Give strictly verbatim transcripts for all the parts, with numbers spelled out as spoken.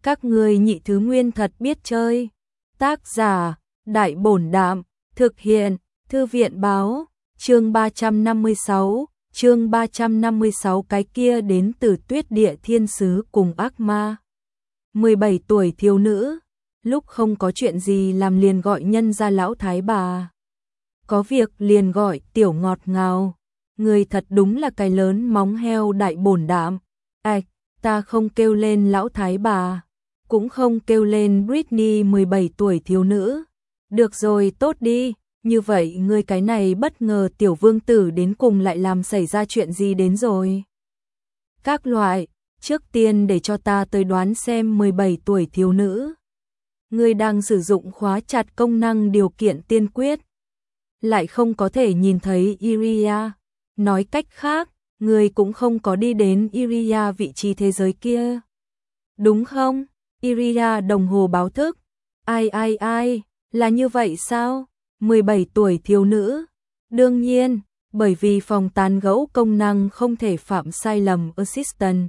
Các ngươi nhị thứ nguyên thật biết chơi. Tác giả, Đại Bổn Đạm, thực hiện, Thư viện Báo, chương ba trăm năm mươi sáu, chương ba trăm năm mươi sáu cái kia đến từ Tuyết Địa Thiên Sứ cùng ác ma. mười bảy tuổi thiếu nữ, lúc không có chuyện gì làm liền gọi nhân gia lão thái bà. Có việc liền gọi tiểu ngọt ngào. Người thật đúng là cái lớn móng heo Đại Bổn Đạm. Ảch, ta không kêu lên lão thái bà, cũng không kêu lên Britney mười bảy tuổi thiếu nữ. Được rồi, tốt đi, như vậy ngươi cái này bất ngờ tiểu vương tử đến cùng lại làm xảy ra chuyện gì đến rồi? Các loại, trước tiên để cho ta tới đoán xem mười bảy tuổi thiếu nữ. Ngươi đang sử dụng khóa chặt công năng điều kiện tiên quyết, lại không có thể nhìn thấy Iria. Nói cách khác, ngươi cũng không có đi đến Iria vị trí thế giới kia. Đúng không? Iria đồng hồ báo thức. Ai ai ai, là như vậy sao? mười bảy tuổi thiếu nữ. Đương nhiên, bởi vì phòng tán gẫu công năng không thể phạm sai lầm assistant.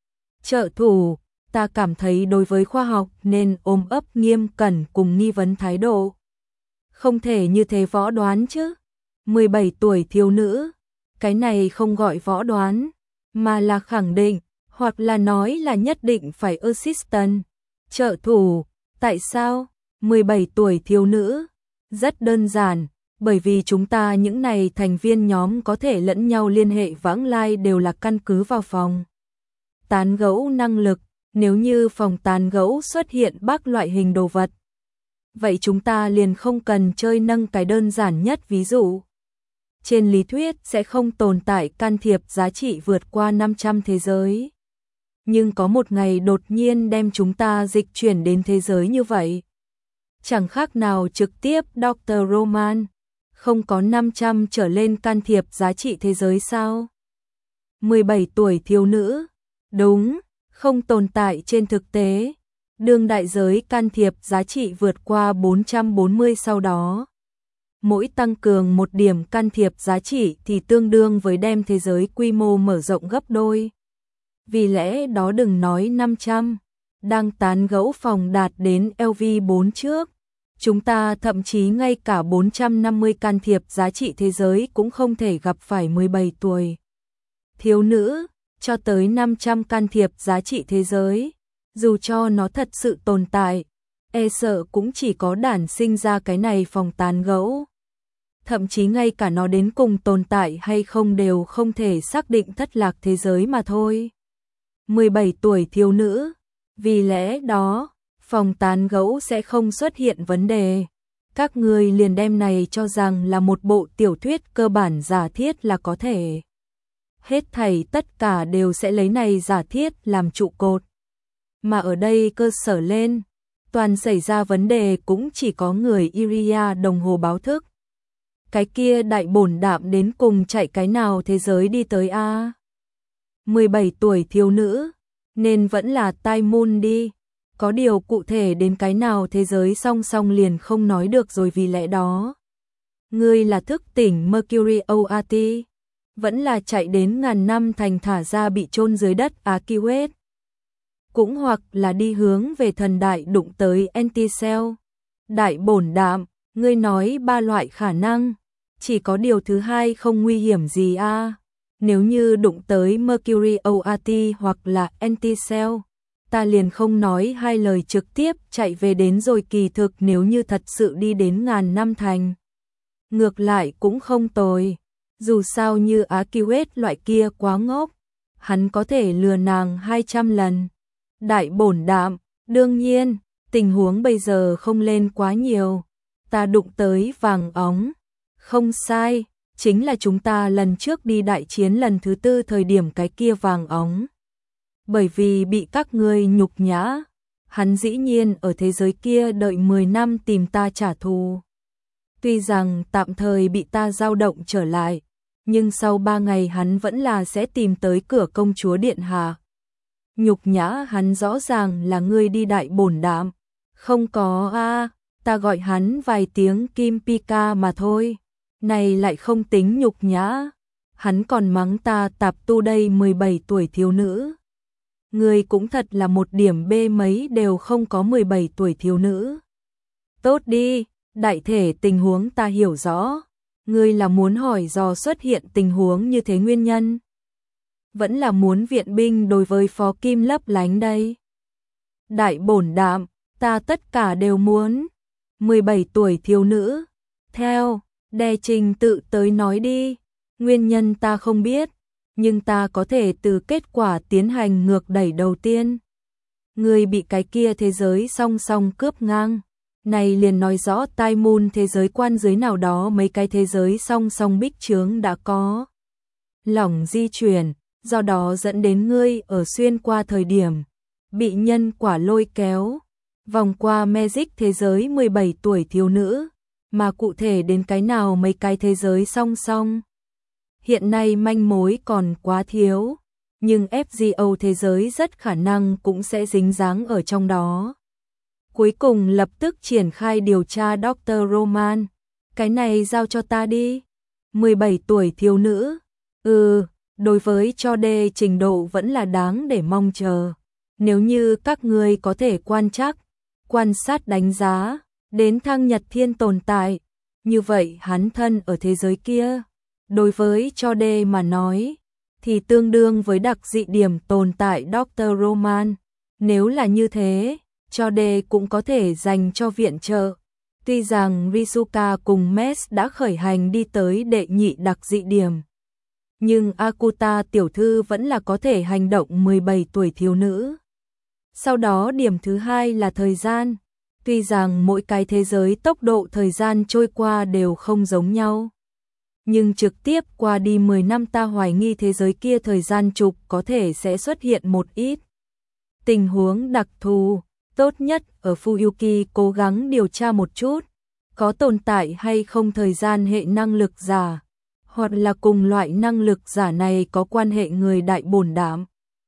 Trợ thủ, ta cảm thấy đối với khoa học nên ôm ấp nghiêm cẩn cùng nghi vấn thái độ. Không thể như thế võ đoán chứ. mười bảy tuổi thiếu nữ, cái này không gọi võ đoán, mà là khẳng định, hoặc là nói là nhất định phải assistant. Trợ thủ, tại sao? mười bảy tuổi thiếu nữ. Rất đơn giản, bởi vì chúng ta những này thành viên nhóm có thể lẫn nhau liên hệ vãng lai đều là căn cứ vào phòng tán gẫu năng lực. Nếu như phòng tán gẫu xuất hiện bác loại hình đồ vật, vậy chúng ta liền không cần chơi nâng cái đơn giản nhất ví dụ. Trên lý thuyết sẽ không tồn tại can thiệp giá trị vượt qua năm trăm thế giới. Nhưng có một ngày đột nhiên đem chúng ta dịch chuyển đến thế giới như vậy. Chẳng khác nào trực tiếp doctor Roman, không có năm trăm trở lên can thiệp giá trị thế giới sao? mười bảy tuổi thiếu nữ, đúng, không tồn tại trên thực tế. Đương đại giới can thiệp giá trị vượt qua bốn trăm bốn mươi sau đó. Mỗi tăng cường một điểm can thiệp giá trị thì tương đương với đem thế giới quy mô mở rộng gấp đôi. Vì lẽ đó đừng nói năm trăm, đang tán gẫu phòng đạt đến L V bốn trước. Chúng ta thậm chí ngay cả bốn trăm năm mươi can thiệp giá trị thế giới cũng không thể gặp phải mười bảy tuổi thiếu nữ, cho tới năm trăm can thiệp giá trị thế giới. Dù cho nó thật sự tồn tại, e sợ cũng chỉ có đản sinh ra cái này phòng tán gẫu. Thậm chí ngay cả nó đến cùng tồn tại hay không đều không thể xác định thất lạc thế giới mà thôi. mười bảy tuổi thiếu nữ, vì lẽ đó, phòng tán gẫu sẽ không xuất hiện vấn đề. Các người liền đem này cho rằng là một bộ tiểu thuyết cơ bản giả thiết là có thể. Hết thảy tất cả đều sẽ lấy này giả thiết làm trụ cột. Mà ở đây cơ sở lên, toàn xảy ra vấn đề cũng chỉ có người Iria đồng hồ báo thức. Cái kia Đại Bổn Đạm đến cùng chạy cái nào thế giới đi tới a? mười bảy tuổi thiếu nữ, nên vẫn là Tai Moon đi. Có điều cụ thể đến cái nào thế giới song song liền không nói được rồi, vì lẽ đó. Ngươi là thức tỉnh Mercury o a tê, vẫn là chạy đến ngàn năm thành thả ra bị chôn dưới đất Akiwet. Cũng hoặc là đi hướng về thần đại đụng tới Anticell. Đại Bổn Đạm, ngươi nói ba loại khả năng, chỉ có điều thứ hai không nguy hiểm gì a. À? Nếu như đụng tới Mercury o a tê hoặc là Anticell, ta liền không nói hai lời trực tiếp chạy về đến rồi. Kỳ thực nếu như thật sự đi đến ngàn năm thành, ngược lại cũng không tồi. Dù sao như Akiwet loại kia quá ngốc, hắn có thể lừa nàng hai trăm lần. Đại Bổn Đạm, đương nhiên, tình huống bây giờ không lên quá nhiều. Ta đụng tới vàng óng. Không sai, chính là chúng ta lần trước đi đại chiến lần thứ tư thời điểm cái kia vàng óng. Bởi vì bị các ngươi nhục nhã, hắn dĩ nhiên ở thế giới kia đợi mười năm tìm ta trả thù. Tuy rằng tạm thời bị ta dao động trở lại, nhưng sau ba ngày hắn vẫn là sẽ tìm tới cửa công chúa điện hạ. Nhục nhã hắn rõ ràng là ngươi đi. Đại Bổn Đạm. Không có a, à, ta gọi hắn vài tiếng Kim Pika mà thôi. Này lại không tính nhục nhã. Hắn còn mắng ta tạp tu đây. Mười bảy tuổi thiếu nữ. Ngươi cũng thật là một điểm bê mấy đều không có mười bảy tuổi thiếu nữ. Tốt đi, đại thể tình huống ta hiểu rõ. Ngươi là muốn hỏi dò xuất hiện tình huống như thế nguyên nhân? Vẫn là muốn viện binh đối với Phó Kim lấp lánh đây? Đại bổn đạm, ta tất cả đều muốn. mười bảy tuổi thiếu nữ. Theo, đè trình tự tới nói đi. Nguyên nhân ta không biết, nhưng ta có thể từ kết quả tiến hành ngược đẩy đầu tiên. Ngươi bị cái kia thế giới song song cướp ngang. Này liền nói rõ tai môn thế giới quan dưới nào đó mấy cái thế giới song song bích chướng đã có lỏng di chuyển, do đó dẫn đến ngươi ở xuyên qua thời điểm bị nhân quả lôi kéo vòng qua Magic thế giới mười bảy tuổi thiếu nữ, mà cụ thể đến cái nào mấy cái thế giới song song. Hiện nay manh mối còn quá thiếu, nhưng ép giê ô thế giới rất khả năng cũng sẽ dính dáng ở trong đó. Cuối cùng lập tức triển khai điều tra Doctor Roman. Cái này giao cho ta đi. mười bảy tuổi thiếu nữ. Ừ, đối với cho đê trình độ vẫn là đáng để mong chờ. Nếu như các ngươi có thể quan trắc, quan sát đánh giá, đến Thăng Nhật Thiên tồn tại, như vậy hắn thân ở thế giới kia. Đối với cho đê mà nói, thì tương đương với đặc dị điểm tồn tại Doctor Roman. Nếu là như thế, cho đê cũng có thể dành cho viện trợ. Tuy rằng Risuka cùng Mes đã khởi hành đi tới đệ nhị đặc dị điểm, nhưng Akuta tiểu thư vẫn là có thể hành động mười bảy tuổi thiếu nữ. Sau đó điểm thứ hai là thời gian. Tuy rằng mỗi cái thế giới tốc độ thời gian trôi qua đều không giống nhau, nhưng trực tiếp qua đi mười năm ta hoài nghi thế giới kia thời gian trục có thể sẽ xuất hiện một ít tình huống đặc thù. Tốt nhất ở Fuyuki cố gắng điều tra một chút, có tồn tại hay không thời gian hệ năng lực giả, hoặc là cùng loại năng lực giả này có quan hệ người đại bổn đảm.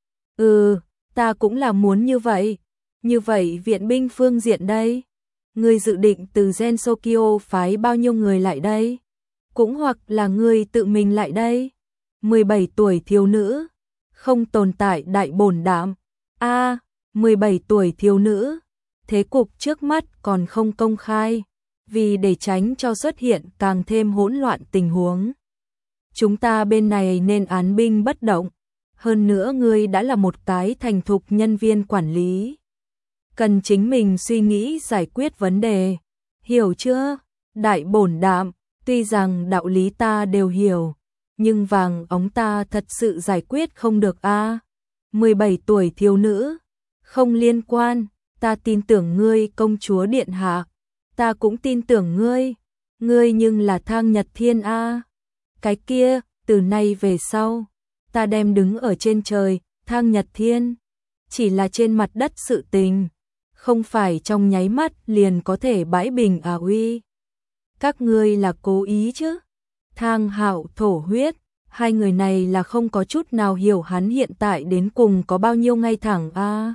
Ừ, ta cũng là muốn như vậy. Như vậy viện binh phương diện đây, ngươi dự định từ Gen Sokyo phái bao nhiêu người lại đây? Cũng hoặc là ngươi tự mình lại đây? mười bảy tuổi thiếu nữ, không tồn tại đại bổn đảm. A, mười bảy tuổi thiếu nữ, thế cục trước mắt còn không công khai, vì để tránh cho xuất hiện càng thêm hỗn loạn tình huống. Chúng ta bên này nên án binh bất động, hơn nữa ngươi đã là một cái thành thục nhân viên quản lý. Cần chính mình suy nghĩ giải quyết vấn đề, hiểu chưa? Đại bổn đạm, tuy rằng đạo lý ta đều hiểu, nhưng vàng ống ta thật sự giải quyết không được a. mười bảy tuổi thiếu nữ, không liên quan, ta tin tưởng ngươi công chúa điện hạ, ta cũng tin tưởng ngươi, ngươi nhưng là Thang Nhật Thiên a. Cái kia, từ nay về sau, ta đem đứng ở trên trời, Thang Nhật Thiên, chỉ là trên mặt đất sự tình, không phải trong nháy mắt liền có thể bãi bình à uy. Các ngươi là cố ý chứ? Thang Hạo thổ huyết, hai người này là không có chút nào hiểu hắn hiện tại đến cùng có bao nhiêu ngay thẳng a.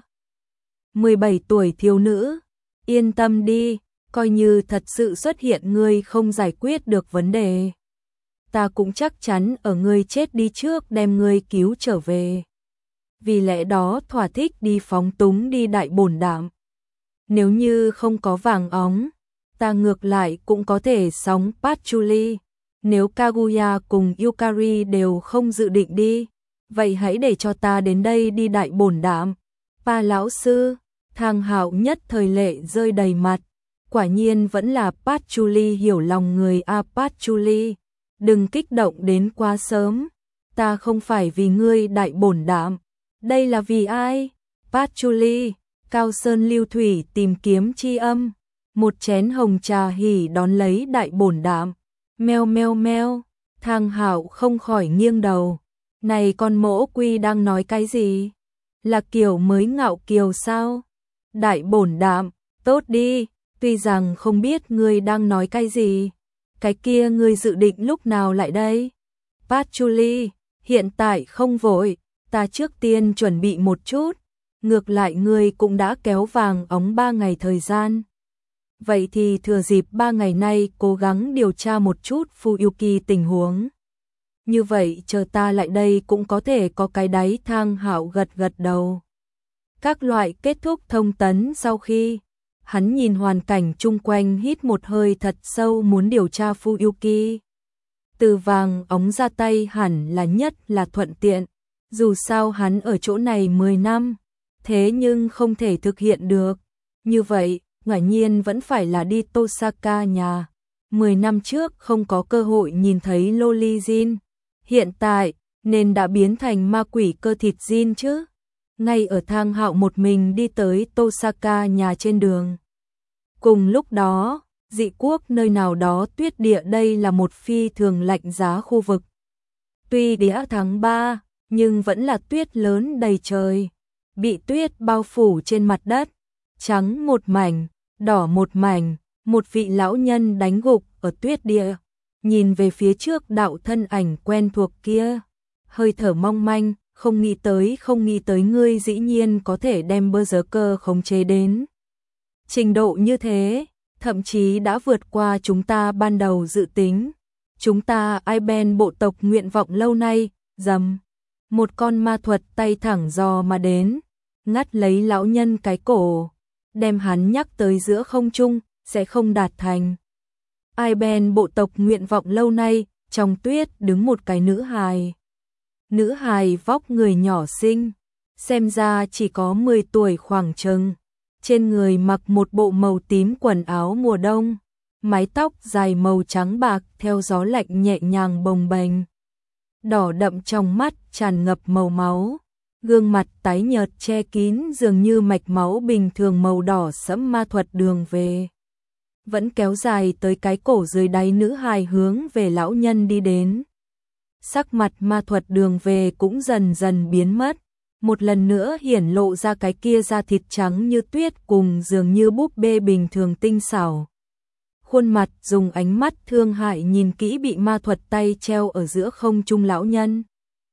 mười bảy tuổi thiếu nữ, yên tâm đi, coi như thật sự xuất hiện ngươi không giải quyết được vấn đề, ta cũng chắc chắn ở ngươi chết đi trước đem ngươi cứu trở về. Vì lẽ đó thỏa thích đi phóng túng đi đại bổn đảm. Nếu như không có vàng óng, ta ngược lại cũng có thể sóng Patchouli. Nếu Kaguya cùng Yukari đều không dự định đi, vậy hãy để cho ta đến đây đi đại bổn đảm. Pa lão sư, Thang Hạo nhất thời lệ rơi đầy mặt. Quả nhiên vẫn là Patchouli hiểu lòng người a. Patchouli, đừng kích động đến quá sớm. Ta không phải vì ngươi đại bổn đảm, đây là vì ai? Patchouli, Cao Sơn Lưu Thủy tìm kiếm chi âm, một chén hồng trà hỉ đón lấy đại bổn đảm. Meo meo meo, Thang Hạo không khỏi nghiêng đầu. Này con mỗ quy đang nói cái gì? Là kiểu mới ngạo kiều sao? Đại bổn đảm, tốt đi, tuy rằng không biết ngươi đang nói cái gì. Cái kia ngươi dự định lúc nào lại đây? Patchouli, hiện tại không vội, ta trước tiên chuẩn bị một chút. Ngược lại ngươi cũng đã kéo vàng ống ba ngày thời gian. Vậy thì thừa dịp ba ngày nay cố gắng điều tra một chút Fuyuki tình huống. Như vậy chờ ta lại đây cũng có thể có cái đáy. Thang Hạo gật gật đầu. Các loại kết thúc thông tấn sau khi hắn nhìn hoàn cảnh chung quanh hít một hơi thật sâu muốn điều tra Fuyuki. Từ vàng ống ra tay hẳn là nhất là thuận tiện, dù sao hắn ở chỗ này mười năm, thế nhưng không thể thực hiện được. Như vậy, ngã nhiên vẫn phải là đi Tosaka nhà. mười năm trước không có cơ hội nhìn thấy Loli Jin, hiện tại nên đã biến thành ma quỷ cơ thịt Jin chứ. Ngay ở Thang Hạo một mình đi tới Tosaka nhà trên đường. Cùng lúc đó, dị quốc nơi nào đó tuyết địa, đây là một phi thường lạnh giá khu vực. Tuy đã tháng ba, nhưng vẫn là tuyết lớn đầy trời, bị tuyết bao phủ trên mặt đất, trắng một mảnh, đỏ một mảnh, một vị lão nhân đánh gục ở tuyết địa, nhìn về phía trước đạo thân ảnh quen thuộc kia, hơi thở mong manh, không nghĩ tới, không nghĩ tới ngươi dĩ nhiên có thể đem Berserker khống chế đến trình độ như thế, thậm chí đã vượt qua chúng ta ban đầu dự tính. Chúng ta Iben bộ tộc nguyện vọng lâu nay, dầm. Một con ma thuật tay thẳng dò mà đến, ngắt lấy lão nhân cái cổ, đem hắn nhắc tới giữa không trung, sẽ không đạt thành. Iben bộ tộc nguyện vọng lâu nay, trong tuyết đứng một cái nữ hài. Nữ hài vóc người nhỏ xinh, xem ra chỉ có mười tuổi khoảng chừng. Trên người mặc một bộ màu tím quần áo mùa đông, mái tóc dài màu trắng bạc theo gió lạnh nhẹ nhàng bồng bềnh. Đỏ đậm trong mắt tràn ngập màu máu, gương mặt tái nhợt che kín dường như mạch máu bình thường màu đỏ sẫm ma thuật đường về. Vẫn kéo dài tới cái cổ dưới đáy, nữ hài hướng về lão nhân đi đến. Sắc mặt ma thuật đường về cũng dần dần biến mất, một lần nữa hiển lộ ra cái kia da thịt trắng như tuyết cùng dường như búp bê bình thường tinh xảo. Khuôn mặt dùng ánh mắt thương hại nhìn kỹ bị ma thuật tay treo ở giữa không trung lão nhân.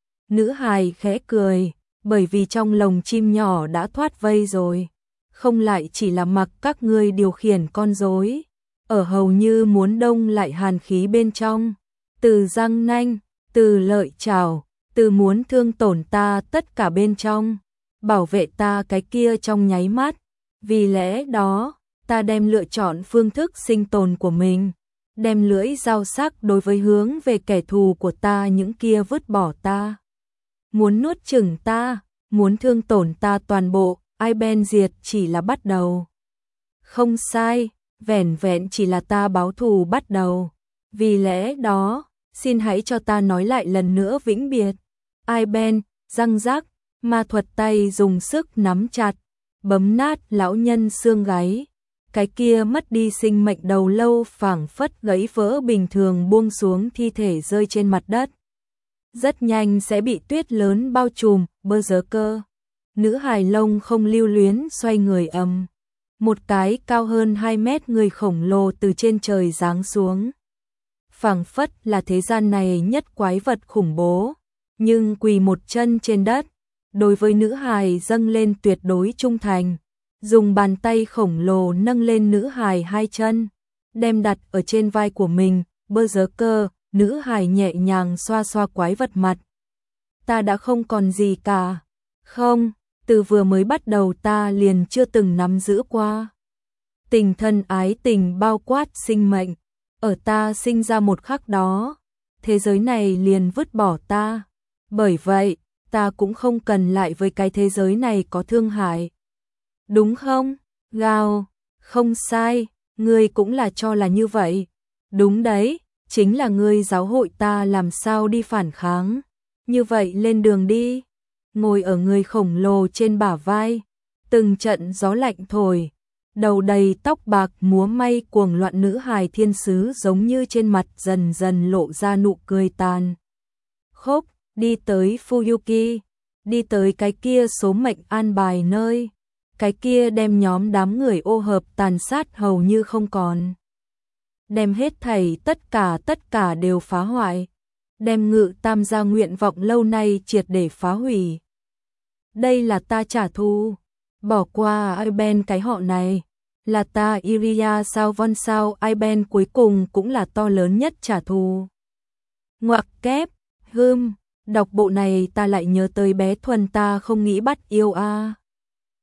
Nữ hài khẽ cười, bởi vì trong lồng chim nhỏ đã thoát vây rồi, không lại chỉ là mặc các ngươi điều khiển con rối, ở hầu như muốn đông lại hàn khí bên trong, từ răng nanh, từ lợi chảo, từ muốn thương tổn ta tất cả bên trong, bảo vệ ta cái kia trong nháy mắt. Vì lẽ đó, ta đem lựa chọn phương thức sinh tồn của mình, đem lưỡi dao sắc đối với hướng về kẻ thù của ta, những kia vứt bỏ ta, muốn nuốt chửng ta, muốn thương tổn ta toàn bộ. Iben diệt chỉ là bắt đầu. Không sai, vẻn vẹn chỉ là ta báo thù bắt đầu. Vì lẽ đó, xin hãy cho ta nói lại lần nữa vĩnh biệt. Iben, răng rắc, ma thuật tay dùng sức nắm chặt, bấm nát lão nhân xương gáy. Cái kia mất đi sinh mệnh đầu lâu phảng phất gãy vỡ bình thường buông xuống, thi thể rơi trên mặt đất. Rất nhanh sẽ bị tuyết lớn bao trùm. Berserker. Nữ hài lông không lưu luyến xoay người ầm. Một cái cao hơn hai mét người khổng lồ từ trên trời giáng xuống. Phảng phất là thế gian này nhất quái vật khủng bố, nhưng quỳ một chân trên đất, đối với nữ hài dâng lên tuyệt đối trung thành, dùng bàn tay khổng lồ nâng lên nữ hài hai chân, đem đặt ở trên vai của mình. Berserker, nữ hài nhẹ nhàng xoa xoa quái vật mặt. Ta đã không còn gì cả. Không, từ vừa mới bắt đầu ta liền chưa từng nắm giữ qua. Tình thân ái tình bao quát sinh mệnh, ở ta sinh ra một khắc đó, thế giới này liền vứt bỏ ta. Bởi vậy, ta cũng không cần lại với cái thế giới này có thương hại. Đúng không? Gào, không sai, ngươi cũng là cho là như vậy. Đúng đấy, chính là ngươi giáo hội ta làm sao đi phản kháng. Như vậy lên đường đi. Ngồi ở người khổng lồ trên bả vai, từng trận gió lạnh thổi, đầu đầy tóc bạc múa may cuồng loạn, nữ hài thiên sứ giống như trên mặt dần dần lộ ra nụ cười tàn khốc, đi tới Fuyuki, đi tới cái kia số mệnh an bài nơi, cái kia đem nhóm đám người ô hợp tàn sát hầu như không còn, đem hết thảy tất cả tất cả đều phá hoại, đem Ngự Tam gia nguyện vọng lâu nay triệt để phá hủy. Đây là ta trả thù, bỏ qua Iben cái họ này, là ta Iria sao von sao. Iben cuối cùng cũng là to lớn nhất trả thù. Ngoặc kép, hưm, đọc bộ này ta lại nhớ tới bé Thuần, ta không nghĩ bắt yêu a. À.